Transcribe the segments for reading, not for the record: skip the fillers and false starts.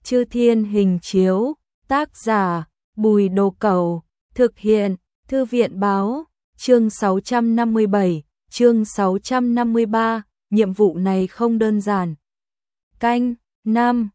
Chư Thiên Hình Chiếu, tác giả Bùi Đồ Cẩu, thực hiện Thư viện Báo, chương 657, chương 653, nhiệm vụ này không đơn giản. Canh, Nam,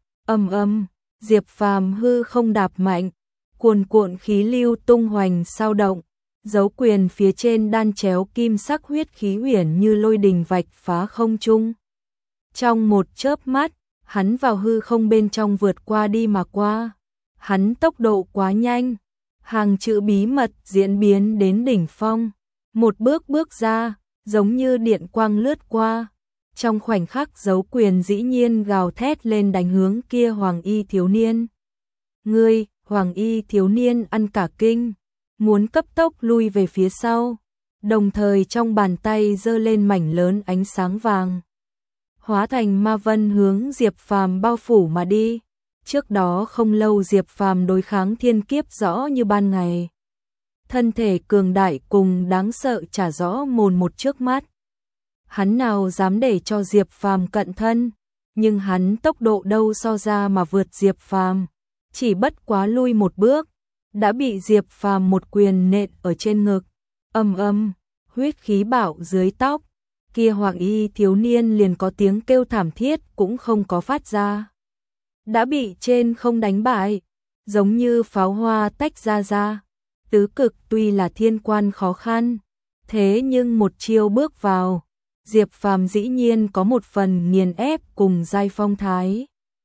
Diệp Phàm hư không đạp mạnh, cuồn cuộn khí lưu tung hoành sao động, dấu quyền phía trên đan chéo kim sắc huyết khí huyền như lôi đình vạch phá không trung. Trong một chớp mắt, hắn vào hư không bên trong vượt qua đi mà qua. Hắn tốc độ quá nhanh, hàng chữ bí mật diễn biến đến đỉnh phong. Một bước bước ra, giống như điện quang lướt qua. Trong khoảnh khắc dấu quyền dĩ nhiên gào thét lên đánh hướng kia hoàng y thiếu niên. Ngươi, hoàng y thiếu niên ăn cả kinh, muốn cấp tốc lui về phía sau, đồng thời trong bàn tay giơ lên mảnh lớn ánh sáng vàng, hóa thành ma vân hướng Diệp Phàm bao phủ mà đi. Trước đó không lâu Diệp Phàm đối kháng thiên kiếp rõ như ban ngày. Thân thể cường đại cùng đáng sợ trả rõ mồn một trước mắt. Hắn nào dám để cho Diệp Phàm cận thân, nhưng hắn tốc độ đâu so ra mà vượt Diệp Phàm, chỉ bất quá lui một bước, đã bị Diệp Phàm một quyền nện ở trên ngực. Huyết khí bạo dưới tóc, kia hoàng y thiếu niên liền có tiếng kêu thảm thiết cũng không có phát ra. Đã bị trên không đánh bại, giống như pháo hoa tách ra. Tứ cực tuy là thiên quan khó khăn, thế nhưng một chiêu bước vào, Diệp Phàm dĩ nhiên có một phần nghiền ép cùng giai phong thái.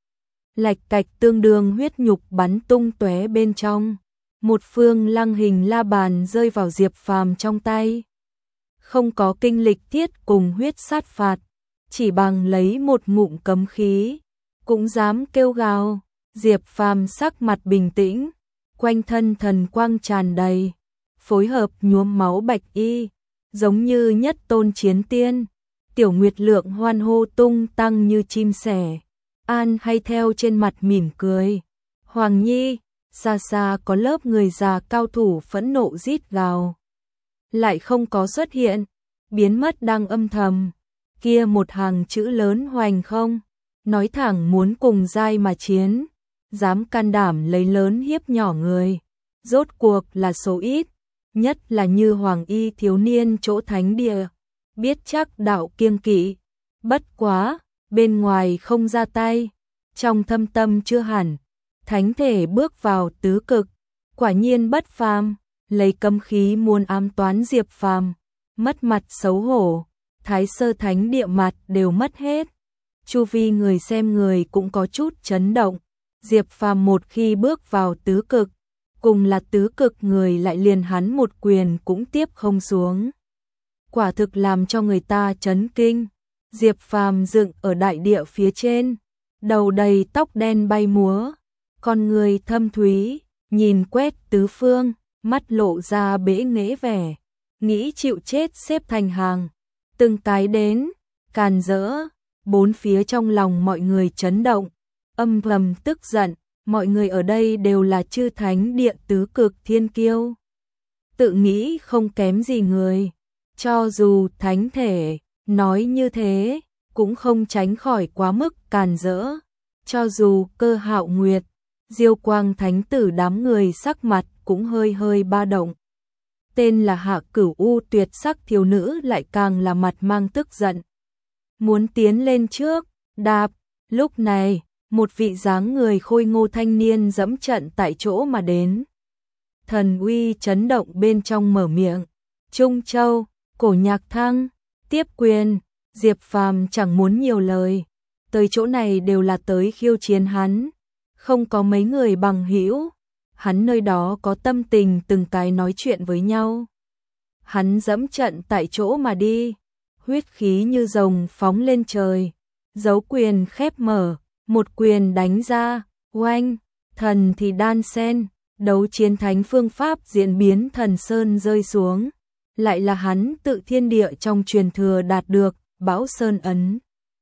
Lạch cạch tương đương huyết nhục bắn tung tóe bên trong, một phương lăng hình la bàn rơi vào Diệp Phàm trong tay. Không có kinh lịch thiết cùng huyết sát phạt, chỉ bằng lấy một ngụm cấm khí, cũng dám kêu gào. Diệp Phàm sắc mặt bình tĩnh, quanh thân thần quang tràn đầy, phối hợp nhuốm máu bạch y, giống như nhất tôn chiến tiên. Tiểu Nguyệt Lượng hoan hô tung tăng như chim sẻ, an hay theo trên mặt mỉm cười. Hoàng Nhi, xa xa có lớp người già cao thủ phẫn nộ rít gào, lại không có xuất hiện, biến mất đang âm thầm. Kia một hàng chữ lớn hoành không, nói thẳng muốn cùng giai mà chiến, dám can đảm lấy lớn hiếp nhỏ người, rốt cuộc là số ít, nhất là như hoàng y thiếu niên chỗ thánh địa, biết chắc đạo kiêng kỵ, bất quá, bên ngoài không ra tay, trong thâm tâm chưa hẳn, thánh thể bước vào tứ cực, quả nhiên bất phàm, lấy cấm khí muốn ám toán Diệp Phàm, mất mặt xấu hổ, Thái Sơ Thánh địa mặt đều mất hết. Chu vi người xem người cũng có chút chấn động, Diệp Phàm một khi bước vào tứ cực, cùng là tứ cực người lại liền hắn một quyền cũng tiếp không xuống. Quả thực làm cho người ta chấn kinh. Diệp Phàm dựng ở đại địa phía trên, đầu đầy tóc đen bay múa, con người thâm thúy, nhìn quét tứ phương, mắt lộ ra bẽ nghễ vẻ, nghĩ chịu chết xếp thành hàng, từng cái đến, càn rỡ. Bốn phía trong lòng mọi người chấn động, âm thầm tức giận, mọi người ở đây đều là chư thánh địa tứ cực thiên kiêu, tự nghĩ không kém gì người, cho dù thánh thể nói như thế, cũng không tránh khỏi quá mức càn rỡ. Cho dù Cơ Hạo Nguyệt, Diêu Quang thánh tử đám người sắc mặt cũng hơi ba động. Tên là Hạ Cửu U tuyệt sắc thiếu nữ lại càng là mặt mang tức giận, muốn tiến lên trước, đạp. Lúc này, một vị dáng người khôi ngô thanh niên dẫm trận tại chỗ mà đến. Thần uy chấn động bên trong mở miệng, Trung Châu, Cổ Nhạc Thăng, tiếp quyền. Diệp Phàm chẳng muốn nhiều lời, tới chỗ này đều là tới khiêu chiến hắn, không có mấy người bằng hữu, hắn nơi đó có tâm tình từng cái nói chuyện với nhau. Hắn dẫm trận tại chỗ mà đi, huyết khí như rồng phóng lên trời, dấu quyền khép mở, một quyền đánh ra, oanh, thần thì đan sen, đấu chiến thánh phương pháp diễn biến thần sơn rơi xuống, lại là hắn tự thiên địa trong truyền thừa đạt được, Bão Sơn ấn.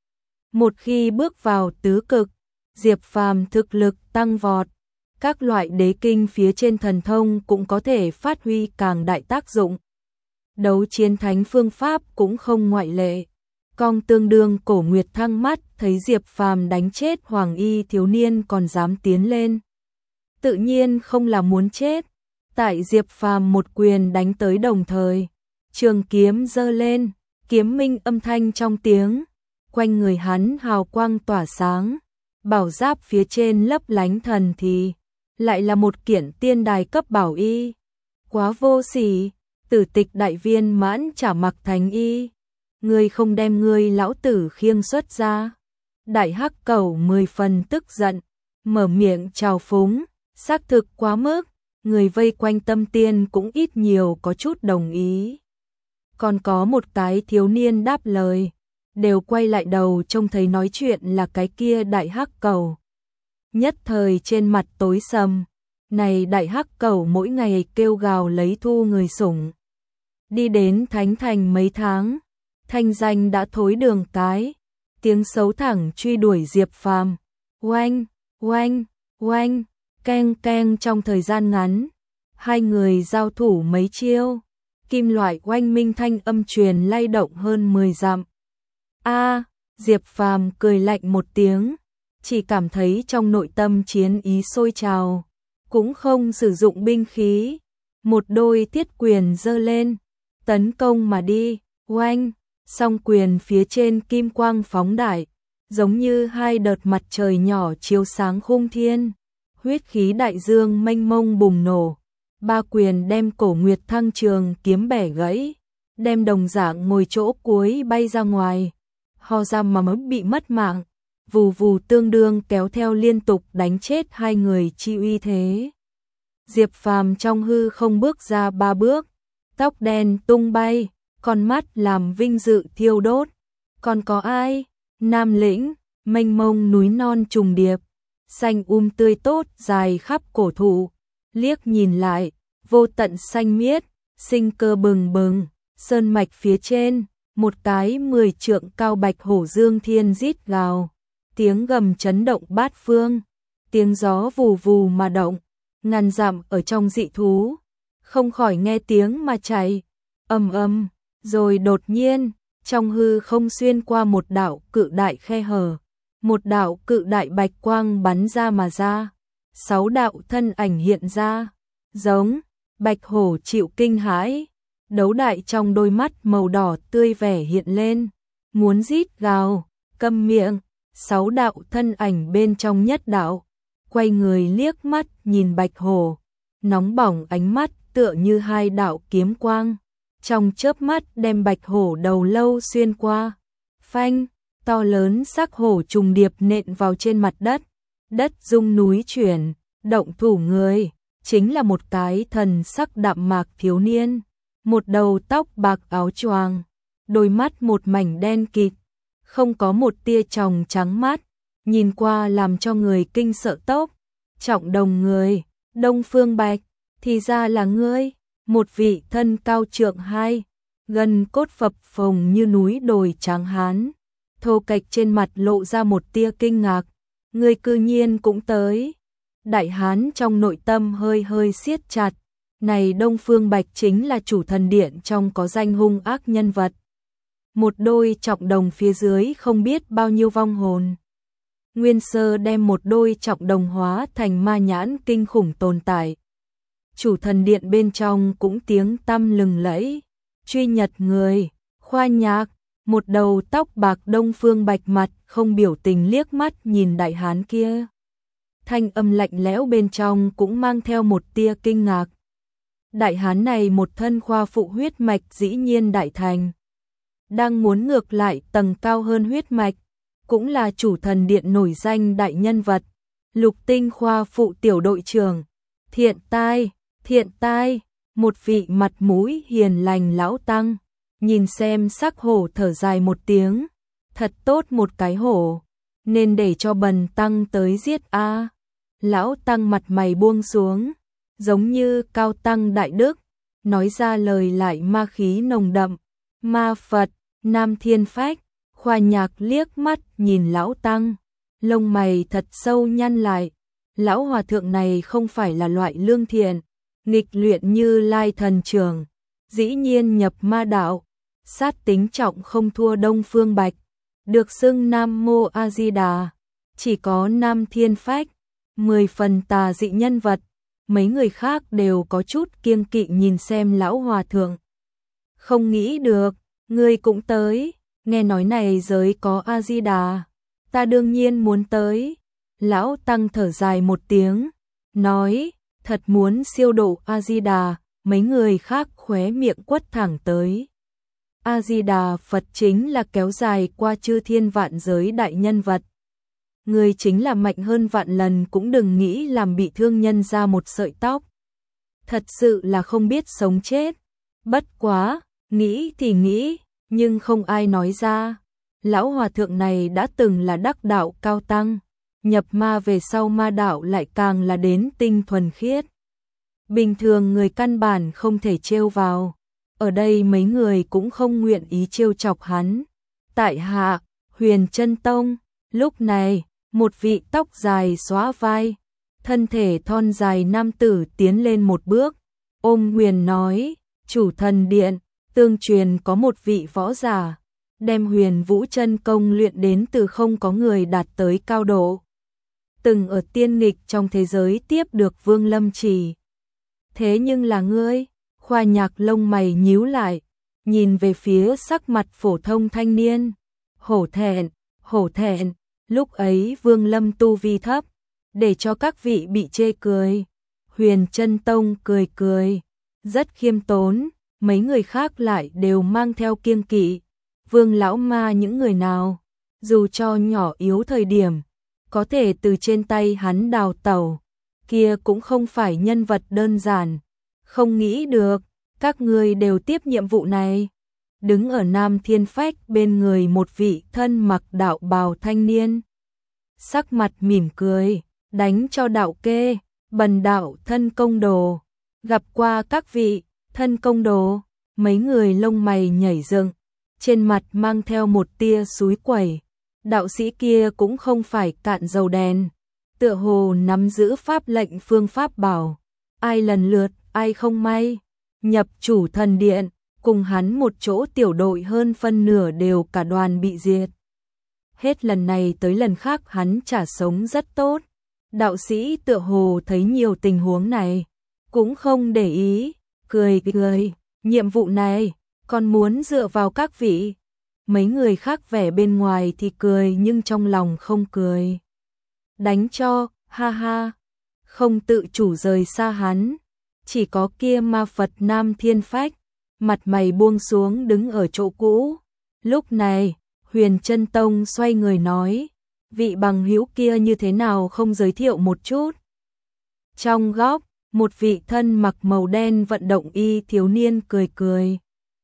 Một khi bước vào tứ cực, Diệp Phàm thực lực tăng vọt, các loại đế kinh phía trên thần thông cũng có thể phát huy càng đại tác dụng. Đấu chiến thánh phương pháp cũng không ngoại lệ, cong tương đương Cổ Nguyệt Thăng mắt thấy Diệp Phàm đánh chết Hoàng Y thiếu niên còn dám tiến lên. Tự nhiên không là muốn chết. Tại Diệp Phàm một quyền đánh tới đồng thời, trường kiếm giơ lên, kiếm minh âm thanh trong tiếng, quanh người hắn hào quang tỏa sáng, bảo giáp phía trên lấp lánh thần thì lại là một kiện tiên đài cấp bảo y. Quá vô sỉ, Tử Tịch đại viên mãn trả mặc thành y. Ngươi không đem ngươi lão tử khiêng xuất ra. Đại Hắc Cẩu 10 phần tức giận, mở miệng trào phúng, xác thực quá mức, người vây quanh Tâm Tiên cũng ít nhiều có chút đồng ý. Còn có một cái thiếu niên đáp lời, đều quay lại đầu trông thấy nói chuyện là cái kia Đại Hắc Cẩu. Nhất thời trên mặt tối sầm, này Đại Hắc Cẩu mỗi ngày kêu gào lấy thu người sủng. Đi đến Thánh Thành mấy tháng, thanh danh đã thối đường cái, tiếng xấu thẳng truy đuổi Diệp Phàm. Oanh, oanh, oanh, keng keng trong thời gian ngắn, hai người giao thủ mấy chiêu, kim loại oanh minh thanh âm truyền lay động hơn 10 dặm. A, Diệp Phàm cười lạnh một tiếng, chỉ cảm thấy trong nội tâm chiến ý sôi trào, cũng không sử dụng binh khí, một đôi thiết quyền giơ lên, tấn công mà đi. Oanh, song quyền phía trên kim quang phóng đại, giống như hai đợt mặt trời nhỏ chiếu sáng khung thiên, huyết khí đại dương mênh mông bùng nổ, ba quyền đem Cổ Nguyệt Thăng trường kiếm bẻ gãy, đem đồng dạng ngồi chỗ cuối bay ra ngoài, ho ra mà mới bị mất mạng, vù vù tương đương kéo theo liên tục đánh chết hai người chi uy thế. Diệp Phàm trong hư không bước ra 3 bước, tóc đen tung bay, con mắt làm vinh dự thiêu đốt. Còn có ai? Nam Lĩnh, mênh mông núi non trùng điệp, xanh tươi tốt dài khắp cổ thụ, liếc nhìn lại, vô tận xanh miết, sinh cơ bừng bừng, sơn mạch phía trên, một cái 10 trượng cao bạch hổ dương thiên rít gào, tiếng gầm chấn động bát phương, tiếng gió vù vù mà động, ngàn dặm ở trong dị thú, không khỏi nghe tiếng mà chạy, ầm ầm, rồi đột nhiên, trong hư không xuyên qua một đạo cự đại khe hở, một đạo cự đại bạch quang bắn ra mà ra, 6 đạo thân ảnh hiện ra, giống, bạch hổ chịu kinh hãi, đấu đại trong đôi mắt màu đỏ tươi vẻ hiện lên, muốn rít gào, câm miệng, 6 đạo thân ảnh bên trong nhất đạo, quay người liếc mắt nhìn bạch hổ, nóng bỏng ánh mắt tựa như hai đạo kiếm quang, trong chớp mắt đem bạch hổ đầu lâu xuyên qua, phanh, to lớn sắc hổ trùng điệp nện vào trên mặt đất, đất rung núi chuyển, động thủ người, chính là một cái thần sắc đạm mạc thiếu niên, một đầu tóc bạc áo choàng, đôi mắt một mảnh đen kịt, không có một tia tròng trắng mắt, nhìn qua làm cho người kinh sợ tốc. Trọng Đồng người, Đông Phương Bạch, thì ra là ngươi, một vị thân cao trượng 2, gần cốt phập phồng như núi đồi tráng hán, thô kệch trên mặt lộ ra một tia kinh ngạc, ngươi cư nhiên cũng tới. Đại hán trong nội tâm hơi hơi siết chặt, này Đông Phương Bạch chính là chủ thần điện trong có danh hung ác nhân vật. Một đôi trọng đồng phía dưới không biết bao nhiêu vong hồn. Nguyên sơ đem một đôi trọng đồng hóa thành ma nhãn kinh khủng tồn tại. Chủ thần điện bên trong cũng tiếng tăm lừng lẫy, truy nhật người, khoa nhạc, một đầu tóc bạc Đông Phương Bạch mặt không biểu tình liếc mắt nhìn đại hán kia. Thanh âm lạnh lẽo bên trong cũng mang theo một tia kinh ngạc. Đại hán này một thân khoa phụ huyết mạch dĩ nhiên đại thành. Đang muốn ngược lại tầng cao hơn huyết mạch, cũng là chủ thần điện nổi danh đại nhân vật, Lục Tinh khoa phụ tiểu đội trưởng, thiện tai, một vị mặt mũi hiền lành lão tăng, nhìn xem sắc hổ thở dài một tiếng, thật tốt một cái hổ, nên để cho bần tăng tới giết a. Lão tăng mặt mày buông xuống, giống như cao tăng đại đức, nói ra lời lại ma khí nồng đậm, ma Phật, Nam Thiên Phách. Khoa nhạc liếc mắt nhìn lão tăng, lông mày thật sâu nhăn lại, lão hòa thượng này không phải là loại lương thiện, nghịch luyện như Lai thần trưởng, dĩ nhiên nhập ma đạo, sát tính trọng không thua Đông Phương Bạch, được xưng Nam Mô A Di Đà, chỉ có Nam Thiên Phách, 10 phần tà dị nhân vật, mấy người khác đều có chút kiêng kỵ nhìn xem lão hòa thượng. Không nghĩ được, ngươi cũng tới, nghe nói này giới có A Di Đà, ta đương nhiên muốn tới. Lão tăng thở dài một tiếng, nói, thật muốn siêu độ A Di Đà, mấy người khác khóe miệng quất thẳng tới. A Di Đà Phật chính là kéo dài qua chư thiên vạn giới đại nhân vật. Người chính là mạnh hơn vạn lần cũng đừng nghĩ làm bị thương nhân ra một sợi tóc. Thật sự là không biết sống chết. Bất quá, nghĩ thì nghĩ, nhưng không ai nói ra. Lão hòa thượng này đã từng là đắc đạo cao tăng, nhập ma về sau ma đạo lại càng là đến tinh thuần khiết. Bình thường người căn bản không thể trêu vào. Ở đây mấy người cũng không nguyện ý trêu chọc hắn. Tại hạ, Huyền Chân Tông, lúc này, một vị tóc dài xóa vai, thân thể thon dài nam tử tiến lên một bước, ôm Huyền nói, chủ thần điện, tương truyền có một vị võ giả, đem Huyền Vũ chân công luyện đến từ không có người đạt tới cao độ. Từng ở tiên nghịch trong thế giới tiếp được Vương Lâm chỉ. Thế nhưng là ngươi, Khoa Nhạc lông mày nhíu lại, nhìn về phía sắc mặt phổ thông thanh niên. Hổ thẹn, lúc ấy Vương Lâm tu vi thấp, để cho các vị bị chê cười. Huyền Chân Tông cười cười, rất khiêm tốn, mấy người khác lại đều mang theo kiêng kỵ. Vương lão ma những người nào, dù cho nhỏ yếu thời điểm, có thể từ trên tay hắn đào tẩu, kia cũng không phải nhân vật đơn giản. Không nghĩ được, các ngươi đều tiếp nhiệm vụ này. Đứng ở Nam Thiên Phách bên người một vị thân mặc đạo bào thanh niên. Sắc mặt mỉm cười, đánh cho đạo kê, bần đạo thân công đồ. Gặp qua các vị, thân công đồ, mấy người lông mày nhảy dựng, trên mặt mang theo một tia xúi quẩy. Đạo sĩ kia cũng không phải cạn dầu đèn, tựa hồ nắm giữ pháp lệnh phương pháp bảo. Ai lần lượt, ai không may, nhập chủ thần điện, cùng hắn một chỗ tiểu đội hơn phân nửa đều cả đoàn bị diệt. Hết lần này tới lần khác hắn trả sống rất tốt. Đạo sĩ tựa hồ thấy nhiều tình huống này, cũng không để ý, cười, nhiệm vụ này, còn muốn dựa vào các vị. Mấy người khác vẻ bên ngoài thì cười nhưng trong lòng không cười. Đánh cho, ha ha, không tự chủ rời xa hắn. Chỉ có kia ma Phật Nam Thiên Phách, mặt mày buông xuống đứng ở chỗ cũ. Lúc này, Huyền Chân Tông xoay người nói, vị bằng hữu kia như thế nào không giới thiệu một chút. Trong góc, một vị thân mặc màu đen vận động y thiếu niên cười cười.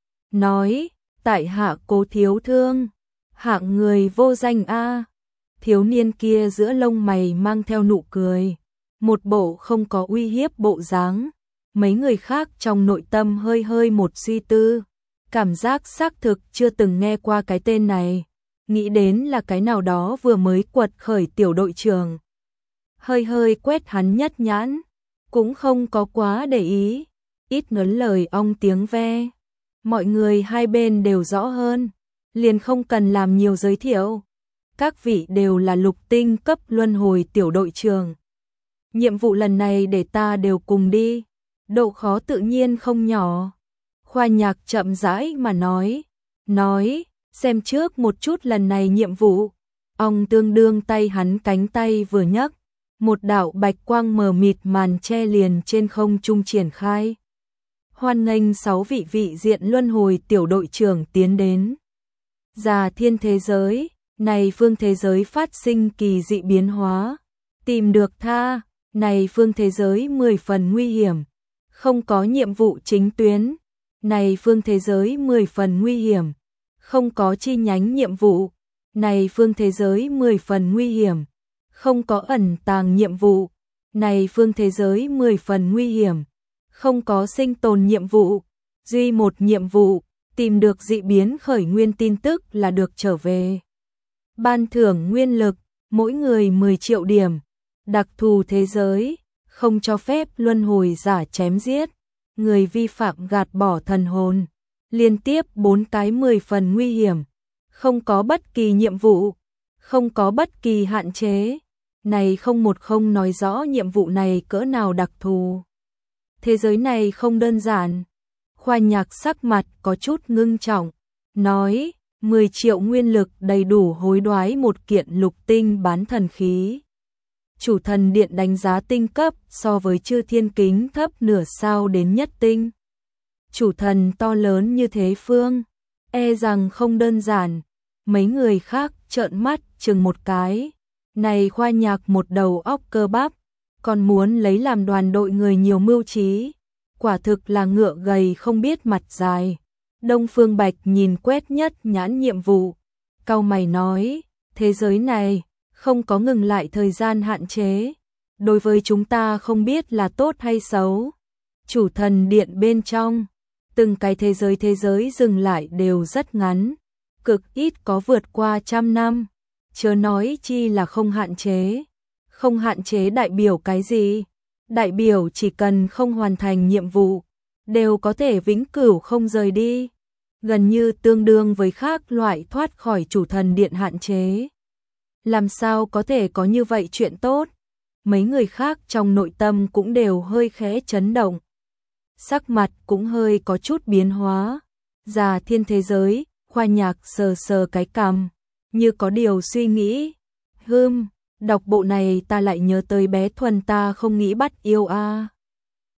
Nói, tại hạ Cố Thiếu Thương, hạng người vô danh a. Thiếu niên kia giữa lông mày mang theo nụ cười, một bộ không có uy hiếp bộ dáng. Mấy người khác trong nội tâm hơi hơi một suy tư, cảm giác xác thực chưa từng nghe qua cái tên này, nghĩ đến là cái nào đó vừa mới quật khởi tiểu đội trưởng. Hơi hơi quét hắn nhất nhãn, cũng không có quá để ý, ít ngấn lời ong tiếng ve. Mọi người hai bên đều rõ hơn, liền không cần làm nhiều giới thiệu. Các vị đều là lục tinh cấp luân hồi tiểu đội trưởng. Nhiệm vụ lần này để ta đều cùng đi. Độ khó tự nhiên không nhỏ. Khoa Nhạc chậm rãi mà nói, xem trước một chút lần này nhiệm vụ. Ong tương đương tay hắn cánh tay vừa nhấc, một đạo bạch quang mờ mịt màn che liền trên không trung triển khai. Hoan nghênh 6 vị diện luân hồi tiểu đội trưởng tiến đến. Già thiên thế giới, này phương thế giới phát sinh kỳ dị biến hóa. Tìm được tha, này phương thế giới 10 phần nguy hiểm. Không có nhiệm vụ chính tuyến, này phương thế giới 10 phần nguy hiểm. Không có chi nhánh nhiệm vụ, này phương thế giới 10 phần nguy hiểm. Không có ẩn tàng nhiệm vụ, này phương thế giới 10 phần nguy hiểm. Không có sinh tồn nhiệm vụ, duy một nhiệm vụ, tìm được dị biến khởi nguyên tin tức là được trở về. Ban thưởng nguyên lực, mỗi người 10 triệu điểm. Đặc thù thế giới, không cho phép luân hồi giả chém giết, người vi phạm gạt bỏ thần hồn. Liên tiếp 4 cái 10 phần nguy hiểm. không có bất kỳ nhiệm vụ, không có bất kỳ hạn chế. Này không nói rõ nhiệm vụ này cỡ nào đặc thù. Thế giới này không đơn giản. Khoa Nhạc sắc mặt có chút ngưng trọng, nói 10 triệu nguyên lực đầy đủ hối đoái một kiện lục tinh bán thần khí. Chủ thần điện đánh giá tinh cấp so với chư thiên kính thấp nửa sao đến nhất tinh. Chủ thần to lớn như thế phương, e rằng không đơn giản. Mấy người khác trợn mắt chừng một cái. Này Khoa Nhạc một đầu óc cơ bắp, còn muốn lấy làm đoàn đội người nhiều mưu trí. Quả thực là ngựa gầy không biết mặt dài. Đông Phương Bạch nhìn quét nhất nhãn nhiệm vụ, cau mày nói, thế giới này không có ngừng lại thời gian hạn chế. Đối với chúng ta không biết là tốt hay xấu. Chủ thần điện bên trong, từng cái thế giới dừng lại đều rất ngắn, cực ít có vượt qua 100 năm. Chớ nói chi là không hạn chế. Không hạn chế đại biểu cái gì? Đại biểu chỉ cần không hoàn thành nhiệm vụ, đều có thể vĩnh cửu không rời đi. Gần như tương đương với khác loại thoát khỏi chủ thần điện hạn chế. Làm sao có thể có như vậy chuyện tốt? Mấy người khác trong nội tâm cũng đều hơi khẽ chấn động. Sắc mặt cũng hơi có chút biến hóa. Già thiên thế giới, Khoa Nhạc sờ sờ cái cằm, như có điều suy nghĩ. Đọc bộ này ta lại nhớ tới bé Thuần ta không nghĩ bắt yêu a.